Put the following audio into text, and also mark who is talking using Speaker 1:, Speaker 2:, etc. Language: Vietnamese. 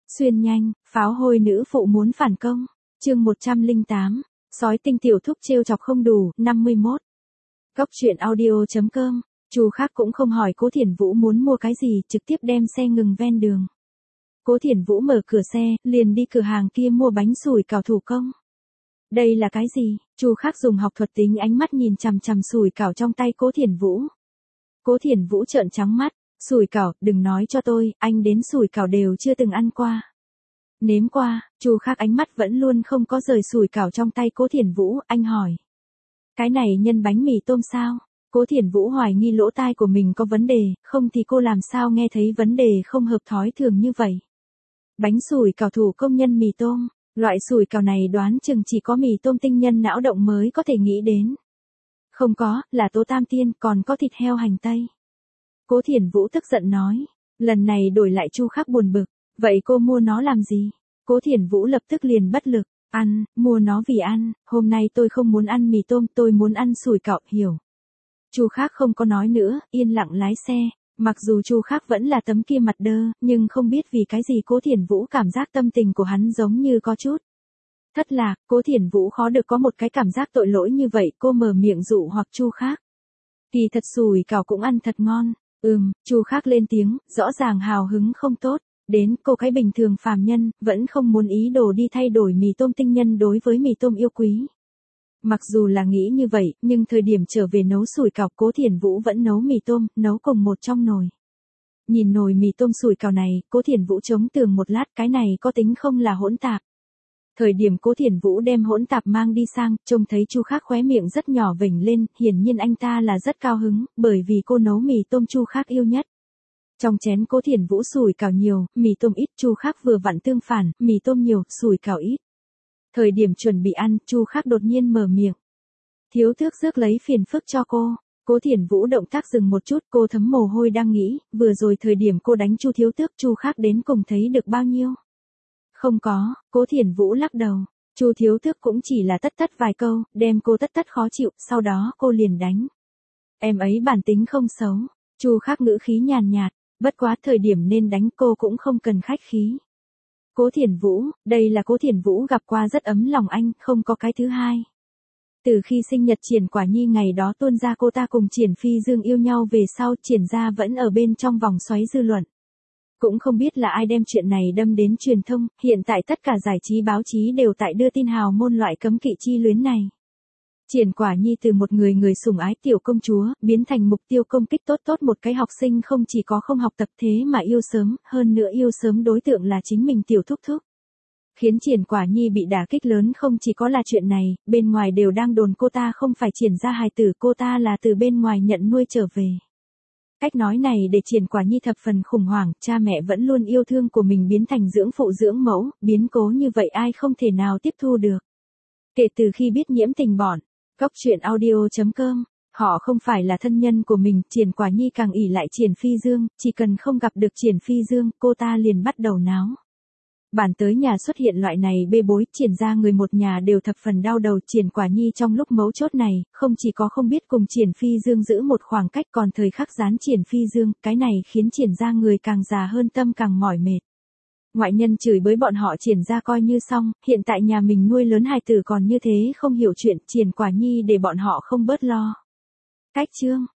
Speaker 1: Xuyên nhanh, pháo hôi nữ phụ muốn phản công. Chương 108. Sói tinh tiểu thúc trêu chọc không đủ, 51. Góc truyện audio.com. Chu Khác cũng không hỏi Cố Thiển Vũ muốn mua cái gì, trực tiếp đem xe ngừng ven đường. Cố Thiển Vũ mở cửa xe, liền đi cửa hàng kia mua bánh sủi cảo thủ công. Đây là cái gì? Chu Khác dùng học thuật tính ánh mắt nhìn chằm chằm sủi cảo trong tay Cố Thiển Vũ. Cố Thiển Vũ trợn trắng mắt, sủi cảo, đừng nói cho tôi, anh đến sủi cảo đều chưa từng ăn qua. Nếm qua, Chu Khác ánh mắt vẫn luôn không có rời sủi cảo trong tay Cố Thiển Vũ, anh hỏi. Cái này nhân bánh mì tôm sao? Cố Thiển Vũ hoài nghi lỗ tai của mình có vấn đề, không thì cô làm sao nghe thấy vấn đề không hợp thói thường như vậy. Bánh sủi cảo thủ công nhân mì tôm, loại sủi cảo này đoán chừng chỉ có mì tôm tinh nhân não động mới có thể nghĩ đến. Không có, là tố tam tiên, còn có thịt heo hành tây. Cố Thiển Vũ tức giận nói, lần này đổi lại Chu Khác buồn bực, vậy cô mua nó làm gì? Cố Thiển Vũ lập tức liền bất lực, ăn, mua nó vì ăn, hôm nay tôi không muốn ăn mì tôm, tôi muốn ăn sủi cảo, hiểu. Chu Khác không có nói nữa, yên lặng lái xe, mặc dù Chu Khác vẫn là tấm kia mặt đơ, nhưng không biết vì cái gì Cố Thiển Vũ cảm giác tâm tình của hắn giống như có chút thất lạc. Cố Thiển Vũ khó được có một cái cảm giác tội lỗi như vậy, cô mở miệng dụ hoặc Chu Khác. Kỳ thật sủi cảo cũng ăn thật ngon. Chu Khác lên tiếng, rõ ràng hào hứng không tốt, đến cô cái bình thường phàm nhân, vẫn không muốn ý đồ đi thay đổi mì tôm tinh nhân đối với mì tôm yêu quý. Mặc dù là nghĩ như vậy, nhưng thời điểm trở về nấu sủi cảo Cố Thiển Vũ vẫn nấu mì tôm, nấu cùng một trong nồi. Nhìn nồi mì tôm sủi cảo này, Cố Thiển Vũ chống tường một lát, cái này có tính không là hỗn tạp. Thời điểm Cố Thiển Vũ đem hỗn tạp mang đi sang, trông thấy Chu Khác khóe miệng rất nhỏ vểnh lên, hiển nhiên anh ta là rất cao hứng, bởi vì cô nấu mì tôm Chu Khác yêu nhất. Trong chén Cố Thiển Vũ sủi cảo nhiều, mì tôm ít, Chu Khác vừa vặn tương phản, mì tôm nhiều, sủi cảo ít. Thời điểm chuẩn bị ăn, Chu Khác đột nhiên mở miệng. Thiếu tước rước lấy phiền phức cho cô. Cố Thiển Vũ động tác dừng một chút, cô thấm mồ hôi đang nghĩ, vừa rồi thời điểm cô đánh Chu thiếu tước Chu Khác đến cùng thấy được bao nhiêu? Không có, Cố Thiển Vũ lắc đầu. Chu thiếu tước cũng chỉ là tất vài câu, đem cô tất khó chịu, sau đó cô liền đánh. Em ấy bản tính không xấu. Chu Khác ngữ khí nhàn nhạt, bất quá thời điểm nên đánh cô cũng không cần khách khí. Cố Thiển Vũ, đây là Cố Thiển Vũ gặp qua rất ấm lòng anh, không có cái thứ hai. Từ khi sinh nhật Triển Quả Nhi ngày đó tuôn ra cô ta cùng Triển Phi Dương yêu nhau về sau, Triển gia vẫn ở bên trong vòng xoáy dư luận. Cũng không biết là ai đem chuyện này đâm đến truyền thông, hiện tại tất cả giải trí báo chí đều tại đưa tin hào môn loại cấm kỵ chi luyến này. Triển Quả Nhi từ một người sủng ái tiểu công chúa, biến thành mục tiêu công kích tốt một cái học sinh không chỉ có không học tập thế mà yêu sớm, hơn nữa yêu sớm đối tượng là chính mình tiểu thúc thúc. Khiến Triển Quả Nhi bị đả kích lớn không chỉ có là chuyện này, bên ngoài đều đang đồn cô ta không phải Triển gia hài tử, cô ta là từ bên ngoài nhận nuôi trở về. Cách nói này để Triển Quả Nhi thập phần khủng hoảng, cha mẹ vẫn luôn yêu thương của mình biến thành dưỡng phụ dưỡng mẫu, biến cố như vậy ai không thể nào tiếp thu được. Kể từ khi biết nhiễm tình bọn, góc truyện audio.com, họ không phải là thân nhân của mình, Triển Quả Nhi càng ỷ lại Triển Phi Dương, chỉ cần không gặp được Triển Phi Dương, cô ta liền bắt đầu náo. Bản tới nhà xuất hiện loại này bê bối, Triển gia người một nhà đều thập phần đau đầu. Triển Quả Nhi trong lúc mấu chốt này, không chỉ có không biết cùng Triển Phi Dương giữ một khoảng cách, còn thời khắc gián Triển Phi Dương, cái này khiến Triển gia người càng già hơn tâm càng mỏi mệt. Ngoại nhân chửi bới bọn họ Triển gia coi như xong, hiện tại nhà mình nuôi lớn hài tử còn như thế không hiểu chuyện, Triển Quả Nhi để bọn họ không bớt lo. Cách chương